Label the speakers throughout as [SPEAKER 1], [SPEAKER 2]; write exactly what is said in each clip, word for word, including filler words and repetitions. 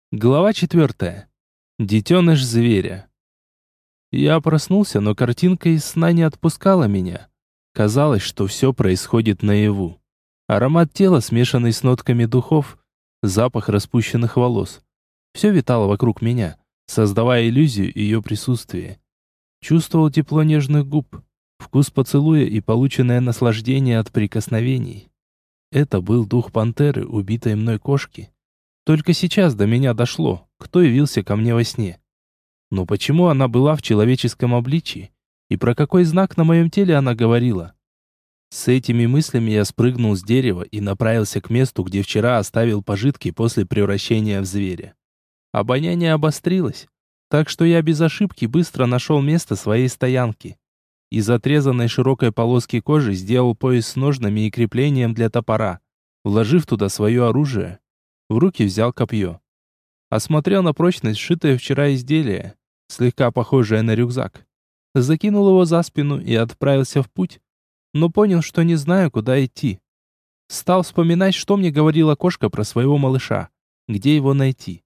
[SPEAKER 1] Глава четвертая. Детеныш зверя. Я проснулся, но картинка из сна не отпускала меня. Казалось, что все происходит наяву. Аромат тела, смешанный с нотками духов, запах распущенных волос. Все витало вокруг меня, создавая иллюзию ее присутствия. Чувствовал тепло нежных губ, вкус поцелуя и полученное наслаждение от прикосновений. Это был дух пантеры, убитой мной кошки. Только сейчас до меня дошло, кто явился ко мне во сне. Но почему она была в человеческом обличии? И про какой знак на моем теле она говорила? С этими мыслями я спрыгнул с дерева и направился к месту, где вчера оставил пожитки после превращения в зверя. Обоняние обострилось, так что я без ошибки быстро нашел место своей стоянки. Из отрезанной широкой полоски кожи сделал пояс с ножнами и креплением для топора, вложив туда свое оружие. В руки взял копье. Осмотрел на прочность сшитое вчера изделие, слегка похожее на рюкзак. Закинул его за спину и отправился в путь, но понял, что не знаю, куда идти. Стал вспоминать, что мне говорила кошка про своего малыша, где его найти.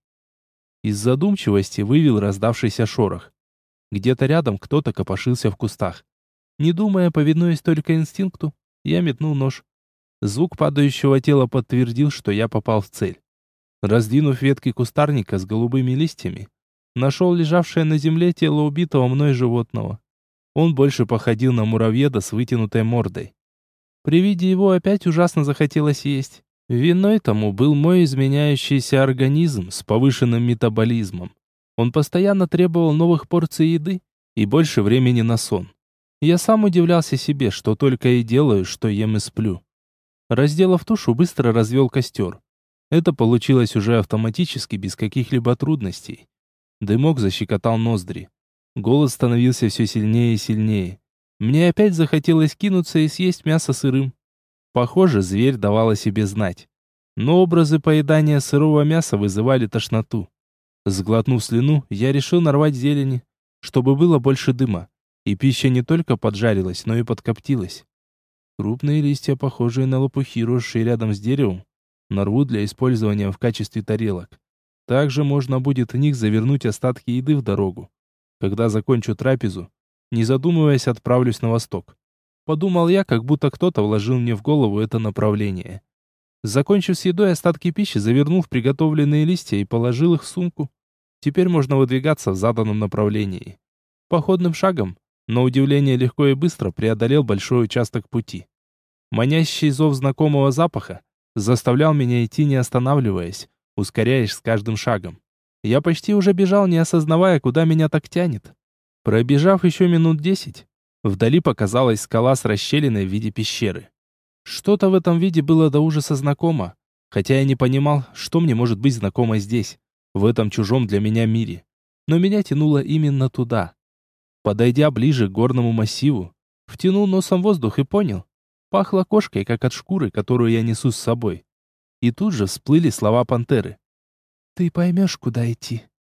[SPEAKER 1] Из задумчивости вывел раздавшийся шорох. Где-то рядом кто-то копошился в кустах. Не думая, повинуясь только инстинкту, я метнул нож. Звук падающего тела подтвердил, что я попал в цель. Раздвинув ветки кустарника с голубыми листьями, нашел лежавшее на земле тело убитого мной животного. Он больше походил на муравьеда с вытянутой мордой. При виде его опять ужасно захотелось есть. Виной тому был мой изменяющийся организм с повышенным метаболизмом. Он постоянно требовал новых порций еды и больше времени на сон. Я сам удивлялся себе, что только и делаю, что ем и сплю. Разделав тушу, быстро развел костер. Это получилось уже автоматически, без каких-либо трудностей. Дымок защекотал ноздри. Голод становился все сильнее и сильнее. Мне опять захотелось кинуться и съесть мясо сырым. Похоже, зверь давал о себе знать. Но образы поедания сырого мяса вызывали тошноту. Сглотнув слюну, я решил нарвать зелени, чтобы было больше дыма, и пища не только поджарилась, но и подкоптилась. Крупные листья, похожие на лопухи, росшие рядом с деревом, нарву для использования в качестве тарелок. Также можно будет в них завернуть остатки еды в дорогу. Когда закончу трапезу, не задумываясь, отправлюсь на восток. Подумал я, как будто кто-то вложил мне в голову это направление. Закончив с едой, остатки пищи завернул в приготовленные листья и положил их в сумку. Теперь можно выдвигаться в заданном направлении. Походным шагом, на удивление легко и быстро, преодолел большой участок пути. Манящий зов знакомого запаха заставлял меня идти, не останавливаясь, ускоряясь с каждым шагом. Я почти уже бежал, не осознавая, куда меня так тянет. Пробежав еще минут десять, вдали показалась скала с расщелиной в виде пещеры. Что-то в этом виде было до ужаса знакомо, хотя я не понимал, что мне может быть знакомо здесь, в этом чужом для меня мире. Но меня тянуло именно туда. Подойдя ближе к горному массиву, втянул носом воздух и понял. Пахло кошкой, как от шкуры, которую я несу с собой. И тут же всплыли слова пантеры. «Ты поймешь, куда идти».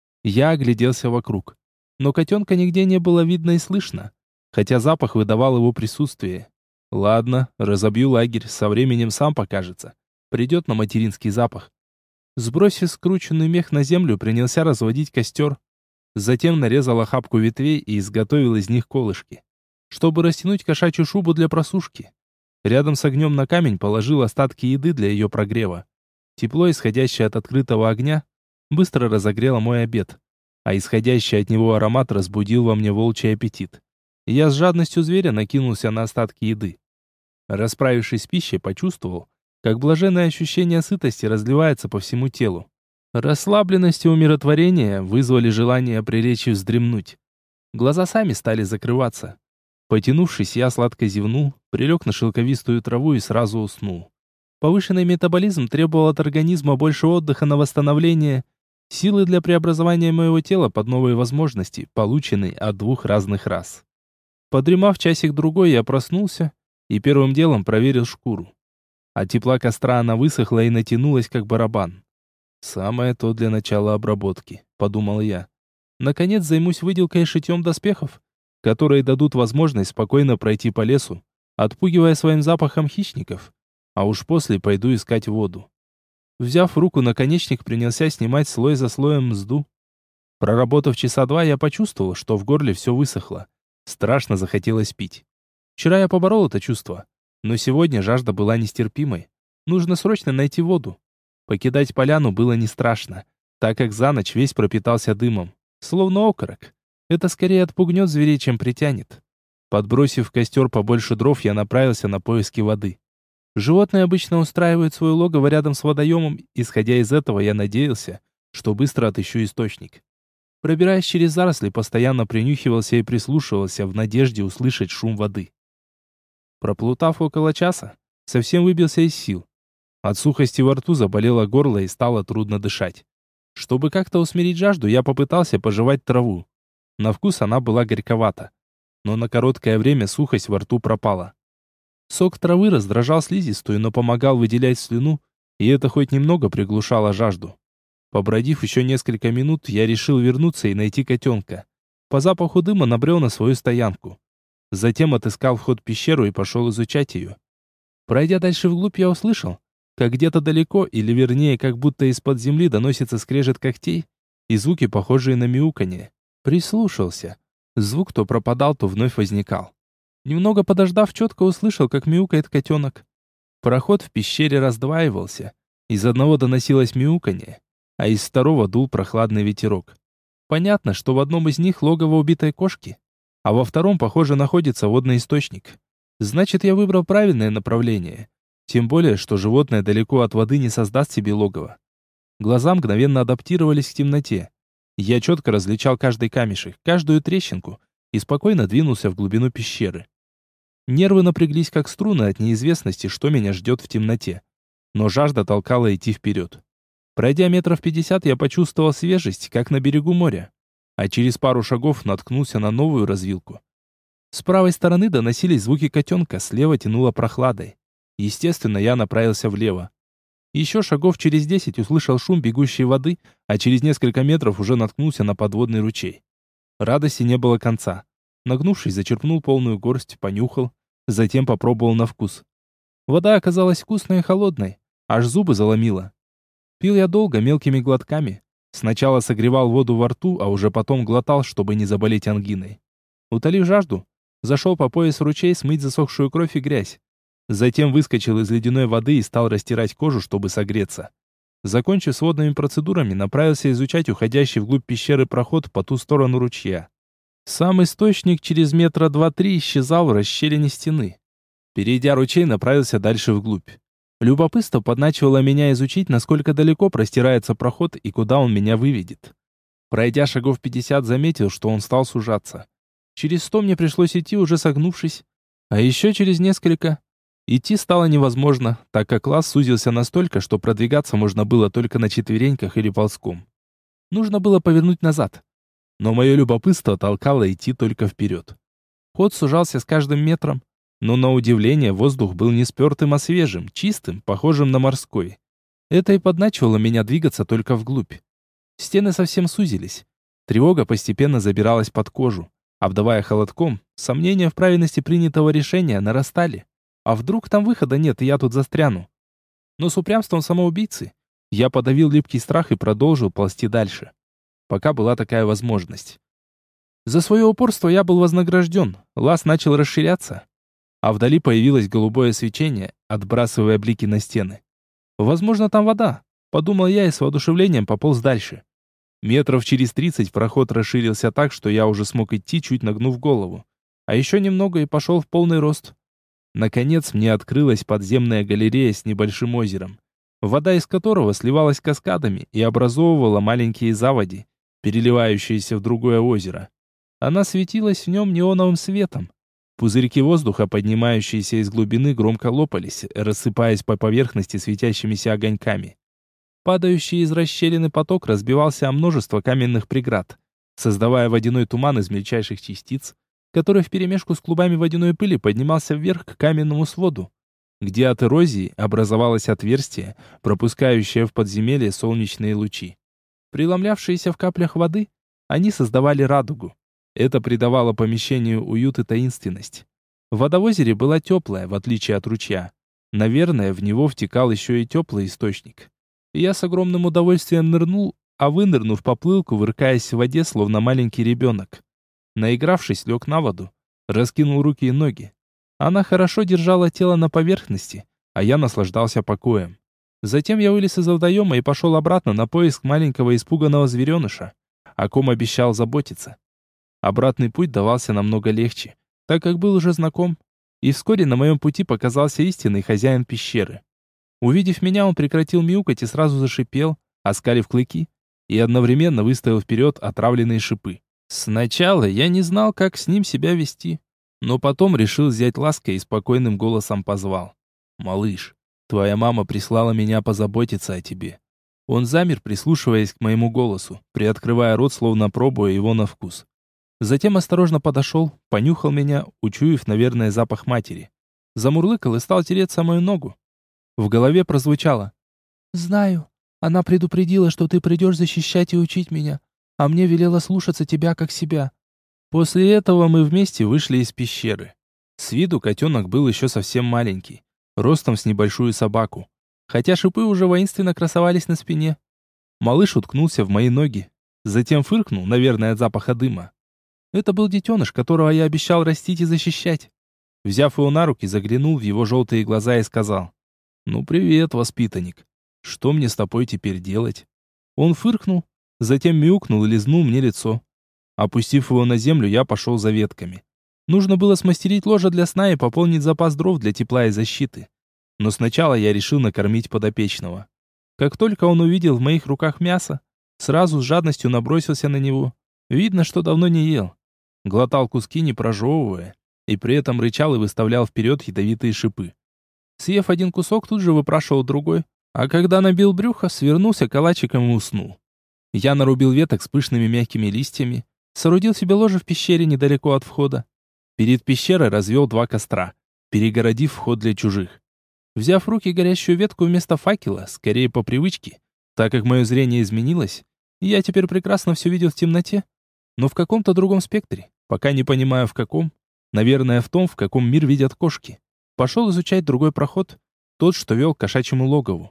[SPEAKER 1] Я огляделся вокруг. Но котенка нигде не было видно и слышно, хотя запах выдавал его присутствие. Ладно, разобью лагерь, со временем сам покажется. Придет на материнский запах. Сбросив скрученный мех на землю, принялся разводить костер. Затем нарезал охапку ветвей и изготовил из них колышки, чтобы растянуть кошачью шубу для просушки. Рядом с огнем на камень положил остатки еды для ее прогрева. Тепло, исходящее от открытого огня, быстро разогрело мой обед, а исходящий от него аромат разбудил во мне волчий аппетит. Я с жадностью зверя накинулся на остатки еды. Расправившись с пищей, почувствовал, как блаженное ощущение сытости разливается по всему телу. Расслабленность и умиротворение вызвали желание прилечь и вздремнуть. Глаза сами стали закрываться. Потянувшись, я сладко зевнул, прилег на шелковистую траву и сразу уснул. Повышенный метаболизм требовал от организма больше отдыха на восстановление, силы для преобразования моего тела под новые возможности, полученные от двух разных рас. Подремав часик-другой, я проснулся и первым делом проверил шкуру. От тепла костра она высохла и натянулась, как барабан. «Самое то для начала обработки», — подумал я. «Наконец займусь выделкой и шитьем доспехов, которые дадут возможность спокойно пройти по лесу, отпугивая своим запахом хищников, а уж после пойду искать воду». Взяв в руку наконечник, принялся снимать слой за слоем мзду. Проработав часа два, я почувствовал, что в горле все высохло. Страшно захотелось пить. Вчера я поборол это чувство, но сегодня жажда была нестерпимой. Нужно срочно найти воду. Покидать поляну было не страшно, так как за ночь весь пропитался дымом, словно окорок. Это скорее отпугнет зверей, чем притянет. Подбросив в костер побольше дров, я направился на поиски воды. Животные обычно устраивают свое логово рядом с водоемом, исходя из этого я надеялся, что быстро отыщу источник. Пробираясь через заросли, постоянно принюхивался и прислушивался в надежде услышать шум воды. Проплутав около часа, совсем выбился из сил. От сухости во рту заболело горло и стало трудно дышать. Чтобы как-то усмирить жажду, я попытался пожевать траву. На вкус она была горьковата, но на короткое время сухость во рту пропала. Сок травы раздражал слизистую, но помогал выделять слюну, и это хоть немного приглушало жажду. Побродив еще несколько минут, я решил вернуться и найти котенка. По запаху дыма набрел на свою стоянку. Затем отыскал вход в пещеру и пошел изучать ее. Пройдя дальше вглубь, я услышал, как где-то далеко, или вернее, как будто из-под земли доносится скрежет когтей и звуки, похожие на мяуканье. Прислушался. Звук то пропадал, то вновь возникал. Немного подождав, четко услышал, как мяукает котенок. Проход в пещере раздваивался. Из одного доносилось мяуканье, а из второго дул прохладный ветерок. Понятно, что в одном из них логово убитой кошки, а во втором, похоже, находится водный источник. Значит, я выбрал правильное направление. Тем более, что животное далеко от воды не создаст себе логово. Глаза мгновенно адаптировались к темноте. Я четко различал каждый камешек, каждую трещинку и спокойно двинулся в глубину пещеры. Нервы напряглись как струны от неизвестности, что меня ждет в темноте. Но жажда толкала идти вперед. Пройдя метров пятьдесят, я почувствовал свежесть, как на берегу моря, а через пару шагов наткнулся на новую развилку. С правой стороны доносились звуки котенка, слева тянуло прохладой. Естественно, я направился влево. Еще шагов через десять услышал шум бегущей воды, а через несколько метров уже наткнулся на подводный ручей. Радости не было конца. Нагнувшись, зачерпнул полную горсть, понюхал, затем попробовал на вкус. Вода оказалась вкусной и холодной, аж зубы заломило. Пил я долго, мелкими глотками. Сначала согревал воду во рту, а уже потом глотал, чтобы не заболеть ангиной. Утолив жажду, зашел по пояс в ручей смыть засохшую кровь и грязь. Затем выскочил из ледяной воды и стал растирать кожу, чтобы согреться. Закончив с водными процедурами, направился изучать уходящий вглубь пещеры проход по ту сторону ручья. Сам источник через метра два-три исчезал в расщелине стены. Перейдя ручей, направился дальше вглубь. Любопытство подначивало меня изучить, насколько далеко простирается проход и куда он меня выведет. Пройдя шагов пятьдесят, заметил, что он стал сужаться. Через сто мне пришлось идти, уже согнувшись. А еще через несколько... Идти стало невозможно, так как лаз сузился настолько, что продвигаться можно было только на четвереньках или ползком. Нужно было повернуть назад. Но мое любопытство толкало идти только вперед. Ход сужался с каждым метром, но на удивление воздух был не спертым, а свежим, чистым, похожим на морской. Это и подначивало меня двигаться только вглубь. Стены совсем сузились. Тревога постепенно забиралась под кожу, обдавая холодком, сомнения в правильности принятого решения нарастали. А вдруг там выхода нет, и я тут застряну? Но с упрямством самоубийцы я подавил липкий страх и продолжил ползти дальше. Пока была такая возможность. За свое упорство я был вознагражден, лаз начал расширяться, а вдали появилось голубое свечение, отбрасывая блики на стены. Возможно, там вода, подумал я и с воодушевлением пополз дальше. Метров через тридцать проход расширился так, что я уже смог идти, чуть нагнув голову. А еще немного и пошел в полный рост. Наконец мне открылась подземная галерея с небольшим озером, вода из которого сливалась каскадами и образовывала маленькие заводи, переливающиеся в другое озеро. Она светилась в нем неоновым светом. Пузырьки воздуха, поднимающиеся из глубины, громко лопались, рассыпаясь по поверхности светящимися огоньками. Падающий из расщелины поток разбивался о множество каменных преград, создавая водяной туман из мельчайших частиц, который вперемешку с клубами водяной пыли поднимался вверх к каменному своду, где от эрозии образовалось отверстие, пропускающее в подземелье солнечные лучи. Преломлявшиеся в каплях воды, они создавали радугу. Это придавало помещению уют и таинственность. Вода в озере была теплая, в отличие от ручья. Наверное, в него втекал еще и теплый источник. Я с огромным удовольствием нырнул, а вынырнув, поплыл, кувыркаясь в воде, словно маленький ребенок. Наигравшись, лег на воду, раскинул руки и ноги. Она хорошо держала тело на поверхности, а я наслаждался покоем. Затем я вылез из водоема и пошел обратно на поиск маленького испуганного звереныша, о ком обещал заботиться. Обратный путь давался намного легче, так как был уже знаком, и вскоре на моем пути показался истинный хозяин пещеры. Увидев меня, он прекратил мяукать и сразу зашипел, оскалив клыки, и одновременно выставил вперед отравленные шипы. Сначала я не знал, как с ним себя вести, но потом решил взять лаской и спокойным голосом позвал. «Малыш, твоя мама прислала меня позаботиться о тебе». Он замер, прислушиваясь к моему голосу, приоткрывая рот, словно пробуя его на вкус. Затем осторожно подошел, понюхал меня, учуяв, наверное, запах матери. Замурлыкал и стал тереться мою ногу. В голове прозвучало: «Знаю, она предупредила, что ты придешь защищать и учить меня, а мне велела слушаться тебя как себя». После этого мы вместе вышли из пещеры. С виду котенок был еще совсем маленький, ростом с небольшую собаку, хотя шипы уже воинственно красовались на спине. Малыш уткнулся в мои ноги, затем фыркнул, наверное, от запаха дыма. Это был детеныш, которого я обещал растить и защищать. Взяв его на руки, заглянул в его желтые глаза и сказал: «Ну привет, воспитанник. Что мне с тобой теперь делать?» Он фыркнул, затем мяукнул и лизнул мне лицо. Опустив его на землю, я пошел за ветками. Нужно было смастерить ложе для сна и пополнить запас дров для тепла и защиты. Но сначала я решил накормить подопечного. Как только он увидел в моих руках мясо, сразу с жадностью набросился на него. Видно, что давно не ел. Глотал куски, не прожевывая, и при этом рычал и выставлял вперед ядовитые шипы. Съев один кусок, тут же выпрашивал другой, а когда набил брюхо, свернулся калачиком и уснул. Я нарубил веток с пышными мягкими листьями, соорудил себе ложе в пещере недалеко от входа. Перед пещерой развел два костра, перегородив вход для чужих. Взяв в руки горящую ветку вместо факела, скорее по привычке, так как мое зрение изменилось, я теперь прекрасно все видел в темноте, но в каком-то другом спектре, пока не понимаю в каком, наверное, в том, в каком мир видят кошки. Пошел изучать другой проход, тот, что вел к кошачьему логову.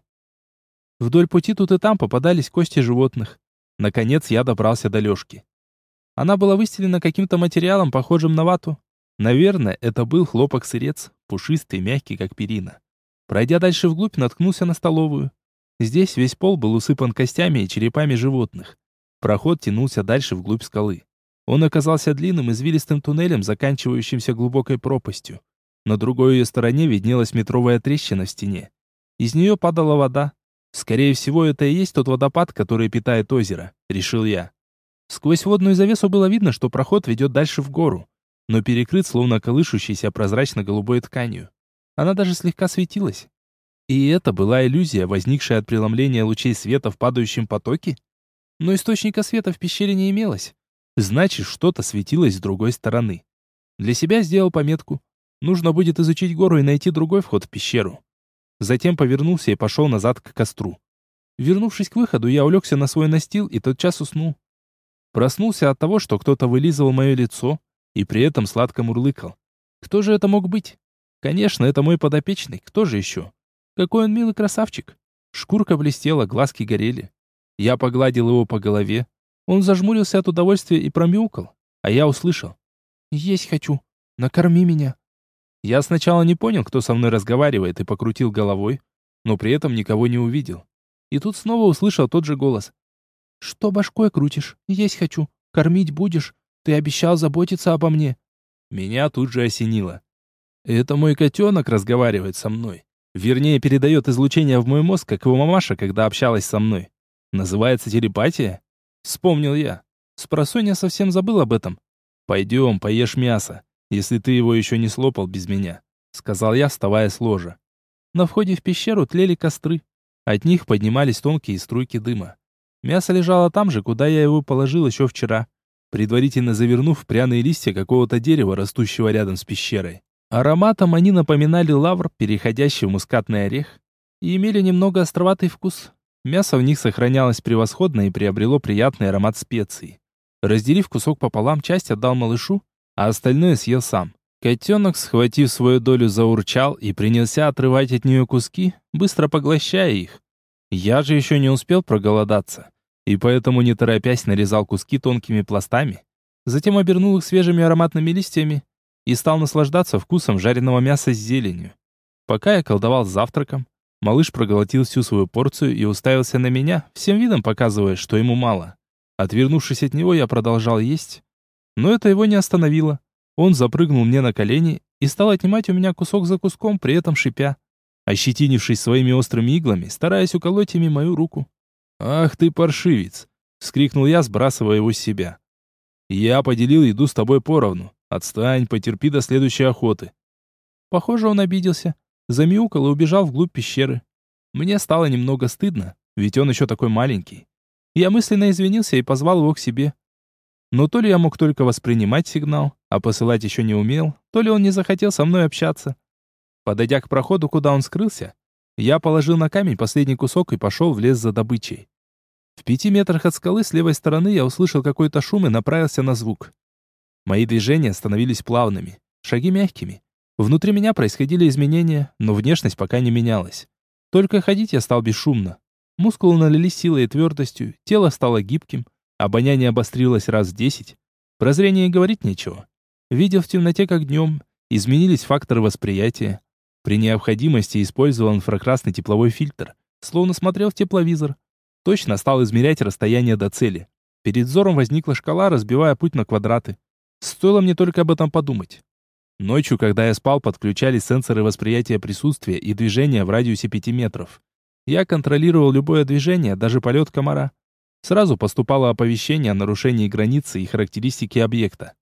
[SPEAKER 1] Вдоль пути тут и там попадались кости животных. Наконец я добрался до лёжки. Она была выстелена каким-то материалом, похожим на вату. Наверное, это был хлопок-сырец, пушистый, мягкий, как перина. Пройдя дальше вглубь, наткнулся на столовую. Здесь весь пол был усыпан костями и черепами животных. Проход тянулся дальше вглубь скалы. Он оказался длинным извилистым туннелем, заканчивающимся глубокой пропастью. На другой ее стороне виднелась метровая трещина в стене. Из нее падала вода. Скорее всего, это и есть тот водопад, который питает озеро, решил я. Сквозь водную завесу было видно, что проход ведет дальше в гору, но перекрыт словно колышущейся прозрачно-голубой тканью. Она даже слегка светилась. И это была иллюзия, возникшая от преломления лучей света в падающем потоке? Но источника света в пещере не имелось. Значит, что-то светилось с другой стороны. Для себя сделал пометку. Нужно будет изучить гору и найти другой вход в пещеру. Затем повернулся и пошел назад к костру. Вернувшись к выходу, я улегся на свой настил и тотчас уснул. Проснулся от того, что кто-то вылизывал мое лицо и при этом сладко мурлыкал. Кто же это мог быть? Конечно, это мой подопечный. Кто же еще? Какой он милый красавчик. Шкурка блестела, глазки горели. Я погладил его по голове. Он зажмурился от удовольствия и промяукал. А я услышал: «Есть хочу. Накорми меня». Я сначала не понял, кто со мной разговаривает, и покрутил головой, но при этом никого не увидел. И тут снова услышал тот же голос. «Что башкой крутишь? Есть хочу. Кормить будешь. Ты обещал заботиться обо мне». Меня тут же осенило. Это мой котенок разговаривает со мной. Вернее, передает излучение в мой мозг, как его мамаша, когда общалась со мной. Называется телепатия? Вспомнил я. Спросонья совсем забыл об этом. «Пойдем, поешь мясо, если ты его еще не слопал без меня», сказал я, вставая с ложа. На входе в пещеру тлели костры. От них поднимались тонкие струйки дыма. Мясо лежало там же, куда я его положил еще вчера, предварительно завернув в пряные листья какого-то дерева, растущего рядом с пещерой. Ароматом они напоминали лавр, переходящий в мускатный орех, и имели немного островатый вкус. Мясо в них сохранялось превосходно и приобрело приятный аромат специй. Разделив кусок пополам, часть отдал малышу, а остальное съел сам. Котенок, схватив свою долю, заурчал и принялся отрывать от нее куски, быстро поглощая их. Я же еще не успел проголодаться, и поэтому, не торопясь, нарезал куски тонкими пластами, затем обернул их свежими ароматными листьями и стал наслаждаться вкусом жареного мяса с зеленью. Пока я колдовал с завтраком, малыш проглотил всю свою порцию и уставился на меня, всем видом показывая, что ему мало. Отвернувшись от него, я продолжал есть, но это его не остановило. Он запрыгнул мне на колени и стал отнимать у меня кусок за куском, при этом шипя, ощетинившись своими острыми иглами, стараясь уколоть ими мою руку. «Ах ты паршивец!» — вскрикнул я, сбрасывая его с себя. «Я поделил еду с тобой поровну. Отстань, потерпи до следующей охоты». Похоже, он обиделся, замяукал и убежал вглубь пещеры. Мне стало немного стыдно, ведь он еще такой маленький. Я мысленно извинился и позвал его к себе. Но то ли я мог только воспринимать сигнал, а посылать еще не умел, то ли он не захотел со мной общаться. Подойдя к проходу, куда он скрылся, я положил на камень последний кусок и пошел в лес за добычей. В пяти метрах от скалы с левой стороны я услышал какой-то шум и направился на звук. Мои движения становились плавными, шаги мягкими. Внутри меня происходили изменения, но внешность пока не менялась. Только ходить я стал бесшумно. Мускулы налились силой и твердостью, тело стало гибким, обоняние обострилось раз в десять. Про зрение и говорить нечего. Видел в темноте как днем, изменились факторы восприятия. При необходимости использовал инфракрасный тепловой фильтр, словно смотрел в тепловизор. Точно стал измерять расстояние до цели. Перед взором возникла шкала, разбивая путь на квадраты. Стоило мне только об этом подумать. Ночью, когда я спал, подключались сенсоры восприятия присутствия и движения в радиусе пяти метров. Я контролировал любое движение, даже полет комара. Сразу поступало оповещение о нарушении границы и характеристики объекта.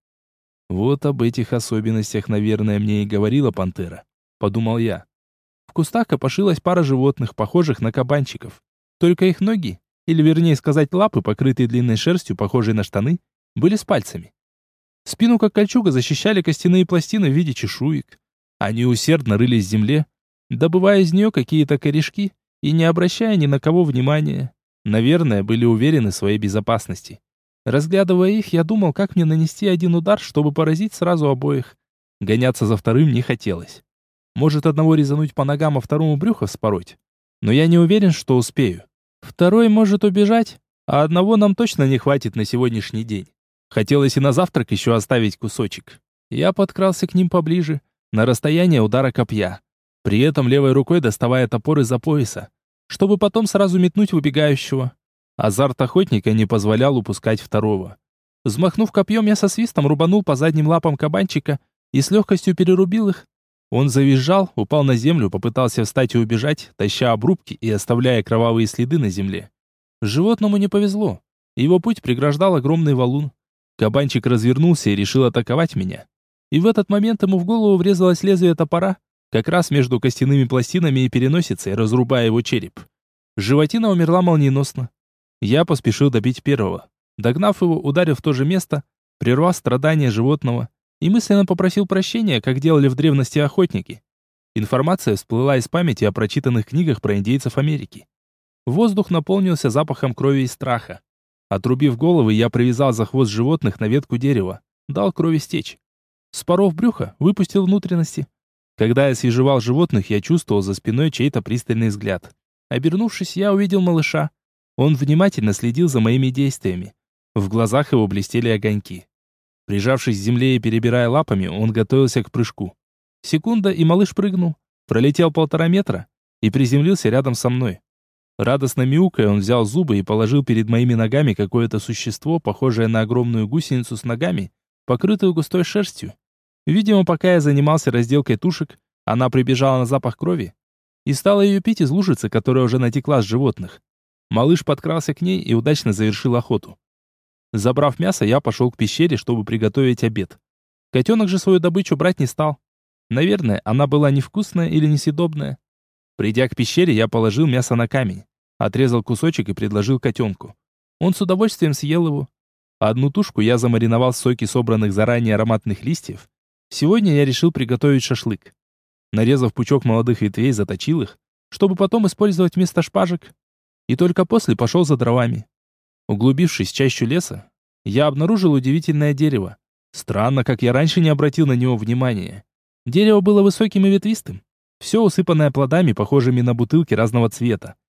[SPEAKER 1] Вот об этих особенностях, наверное, мне и говорила пантера, подумал я. В кустах копошилась пара животных, похожих на кабанчиков. Только их ноги, или вернее сказать лапы, покрытые длинной шерстью, похожей на штаны, были с пальцами. Спину, как кольчуга, защищали костяные пластины в виде чешуек. Они усердно рылись в земле, добывая из нее какие-то корешки и не обращая ни на кого внимания. Наверное, были уверены в своей безопасности. Разглядывая их, я думал, как мне нанести один удар, чтобы поразить сразу обоих. Гоняться за вторым не хотелось. Может, одного резануть по ногам, а второму брюхо вспороть. Но я не уверен, что успею. Второй может убежать, а одного нам точно не хватит на сегодняшний день. Хотелось и на завтрак еще оставить кусочек. Я подкрался к ним поближе, на расстояние удара копья. При этом левой рукой доставая топор из-за пояса, чтобы потом сразу метнуть в убегающего. Азарт охотника не позволял упускать второго. Взмахнув копьем, я со свистом рубанул по задним лапам кабанчика и с легкостью перерубил их. Он завизжал, упал на землю, попытался встать и убежать, таща обрубки и оставляя кровавые следы на земле. Животному не повезло. Его путь преграждал огромный валун. Кабанчик развернулся и решил атаковать меня. И в этот момент ему в голову врезалось лезвие топора, как раз между костяными пластинами и переносицей, разрубая его череп. Животина умерла молниеносно. Я поспешил добить первого. Догнав его, ударив в то же место, прервав страдания животного, и мысленно попросил прощения, как делали в древности охотники. Информация всплыла из памяти о прочитанных книгах про индейцев Америки. Воздух наполнился запахом крови и страха. Отрубив головы, я привязал за хвост животных на ветку дерева, дал крови стечь. Споров брюхо, выпустил внутренности. Когда я свежевал животных, я чувствовал за спиной чей-то пристальный взгляд. Обернувшись, я увидел малыша. Он внимательно следил за моими действиями. В глазах его блестели огоньки. Прижавшись к земле и перебирая лапами, он готовился к прыжку. Секунда, и малыш прыгнул, пролетел полтора метра и приземлился рядом со мной. Радостно мяукая, он взял зубы и положил перед моими ногами какое-то существо, похожее на огромную гусеницу с ногами, покрытую густой шерстью. Видимо, пока я занимался разделкой тушек, она прибежала на запах крови и стала ее пить из лужицы, которая уже натекла с животных. Малыш подкрался к ней и удачно завершил охоту. Забрав мясо, я пошел к пещере, чтобы приготовить обед. Котенок же свою добычу брать не стал. Наверное, она была невкусная или несъедобная. Придя к пещере, я положил мясо на камень, отрезал кусочек и предложил котенку. Он с удовольствием съел его. Одну тушку я замариновал в соке собранных заранее ароматных листьев. Сегодня я решил приготовить шашлык. Нарезав пучок молодых ветвей, заточил их, чтобы потом использовать вместо шпажек. И только после пошел за дровами. Углубившись в чащу леса, я обнаружил удивительное дерево. Странно, как я раньше не обратил на него внимания. Дерево было высоким и ветвистым, все усыпанное плодами, похожими на бутылки разного цвета.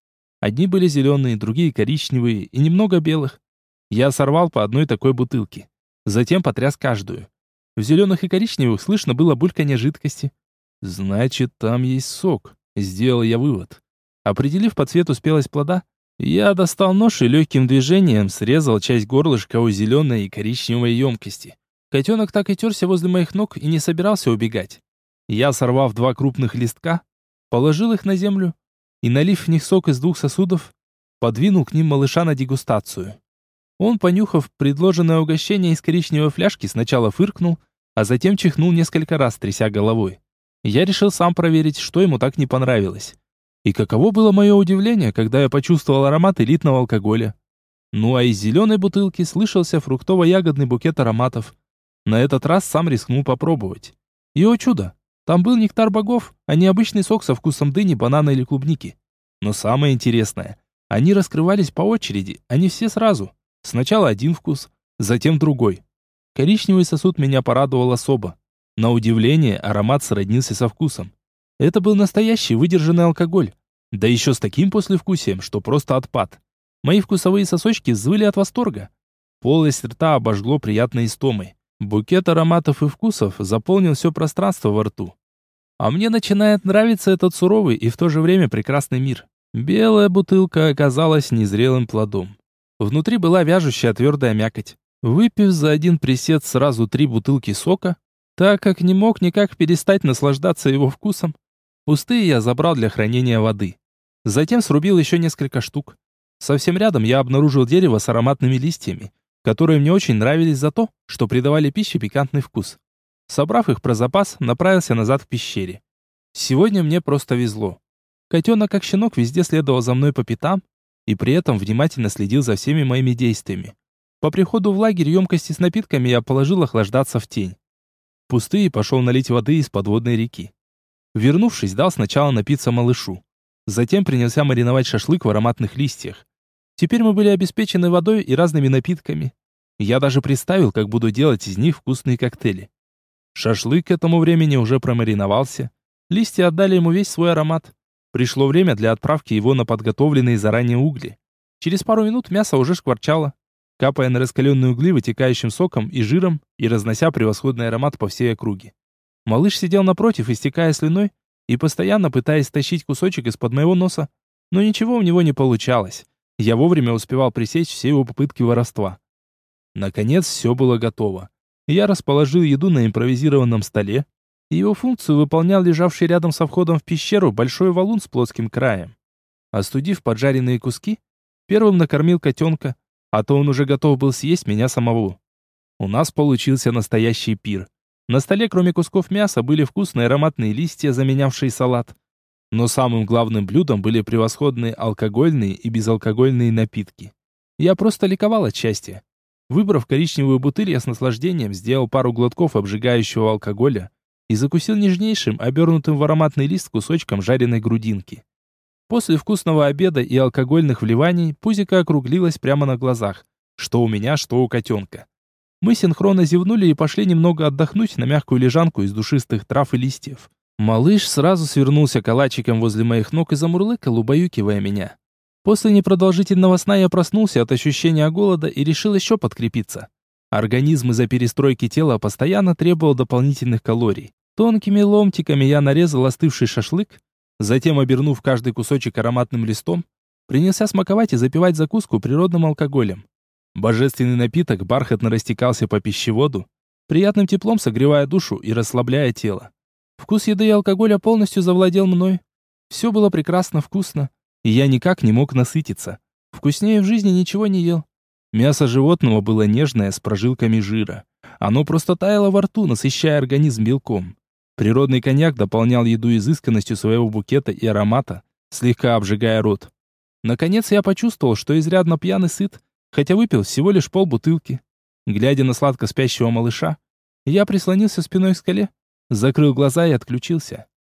[SPEAKER 1] Одни были зеленые, другие коричневые и немного белых. Я сорвал по одной такой бутылке. Затем потряс каждую. В зеленых и коричневых слышно было бульканье жидкости. Значит, там есть сок. Сделал я вывод. Определив по цвету спелость плода, я достал нож и легким движением срезал часть горлышка у зеленой и коричневой емкости. Котенок так и терся возле моих ног и не собирался убегать. Я, сорвав два крупных листка, положил их на землю и, налив в них сок из двух сосудов, подвинул к ним малыша на дегустацию. Он, понюхав предложенное угощение из коричневой фляжки, сначала фыркнул, а затем чихнул несколько раз, тряся головой. Я решил сам проверить, что ему так не понравилось. И каково было мое удивление, когда я почувствовал аромат элитного алкоголя. Ну а из зеленой бутылки слышался фруктово-ягодный букет ароматов. На этот раз сам рискнул попробовать. И, о чудо, там был нектар богов, а не обычный сок со вкусом дыни, банана или клубники. Но самое интересное, они раскрывались по очереди, а не все сразу. Сначала один вкус, затем другой. Коричневый сосуд меня порадовал особо. На удивление, аромат сроднился со вкусом. Это был настоящий выдержанный алкоголь. Да еще с таким послевкусием, что просто отпад. Мои вкусовые сосочки взвыли от восторга. Полость рта обожгло приятной истомой. Букет ароматов и вкусов заполнил все пространство во рту. А мне начинает нравиться этот суровый и в то же время прекрасный мир. Белая бутылка оказалась незрелым плодом. Внутри была вяжущая твердая мякоть. Выпив за один присед сразу три бутылки сока, так как не мог никак перестать наслаждаться его вкусом, пустые я забрал для хранения воды. Затем срубил еще несколько штук. Совсем рядом я обнаружил дерево с ароматными листьями, которые мне очень нравились за то, что придавали пище пикантный вкус. Собрав их про запас, направился назад в пещере. Сегодня мне просто везло. Котенок, как щенок, везде следовал за мной по пятам и при этом внимательно следил за всеми моими действиями. По приходу в лагерь емкости с напитками я положил охлаждаться в тень. В пустые пошел налить воды из подводной реки. Вернувшись, дал сначала напиться малышу. Затем принялся мариновать шашлык в ароматных листьях. Теперь мы были обеспечены водой и разными напитками. Я даже представил, как буду делать из них вкусные коктейли. Шашлык к этому времени уже промариновался. Листья отдали ему весь свой аромат. Пришло время для отправки его на подготовленные заранее угли. Через пару минут мясо уже шкварчало, капая на раскаленные угли вытекающим соком и жиром и разнося превосходный аромат по всей округе. Малыш сидел напротив, истекая слюной и постоянно пытаясь стащить кусочек из-под моего носа, но ничего у него не получалось. Я вовремя успевал пресечь все его попытки воровства. Наконец все было готово. Я расположил еду на импровизированном столе, и его функцию выполнял лежавший рядом со входом в пещеру большой валун с плоским краем. Остудив поджаренные куски, первым накормил котенка, а то он уже готов был съесть меня самого. У нас получился настоящий пир. На столе, кроме кусков мяса, были вкусные ароматные листья, заменявшие салат. Но самым главным блюдом были превосходные алкогольные и безалкогольные напитки. Я просто ликовал от счастья. Выбрав коричневую бутыль, я с наслаждением сделал пару глотков обжигающего алкоголя и закусил нежнейшим, обернутым в ароматный лист кусочком жареной грудинки. После вкусного обеда и алкогольных вливаний пузико округлилось прямо на глазах, что у меня, что у котенка. Мы синхронно зевнули и пошли немного отдохнуть на мягкую лежанку из душистых трав и листьев. Малыш сразу свернулся калачиком возле моих ног и замурлыкал, убаюкивая меня. После непродолжительного сна я проснулся от ощущения голода и решил еще подкрепиться. Организм из-за перестройки тела постоянно требовал дополнительных калорий. Тонкими ломтиками я нарезал остывший шашлык, затем, обернув каждый кусочек ароматным листом, принялся смаковать и запивать закуску природным алкоголем. Божественный напиток бархатно растекался по пищеводу, приятным теплом согревая душу и расслабляя тело. Вкус еды и алкоголя полностью завладел мной. Все было прекрасно вкусно, и я никак не мог насытиться. Вкуснее в жизни ничего не ел. Мясо животного было нежное, с прожилками жира. Оно просто таяло во рту, насыщая организм белком. Природный коньяк дополнял еду изысканностью своего букета и аромата, слегка обжигая рот. Наконец я почувствовал, что изрядно пьян и сыт, хотя выпил всего лишь полбутылки. Глядя на сладко спящего малыша, я прислонился спиной к скале, закрыл глаза и отключился.